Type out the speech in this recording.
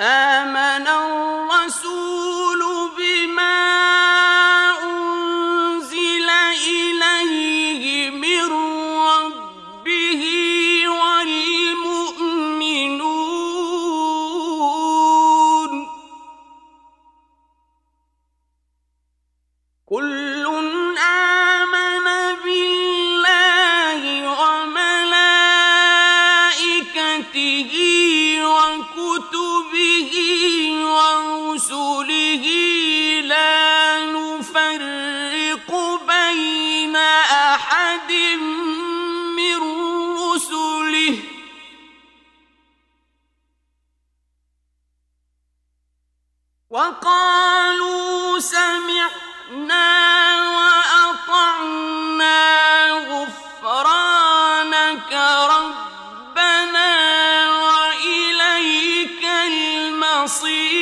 آمن الرسول بما أنزل إليه من ربه والمؤمنون كل آمن بالله وملائكته وكتبه ورسله لا نفرق بين أحد من رسله وقالوا سمعنا وأطعنا غفرانك ربنا وإليك المصير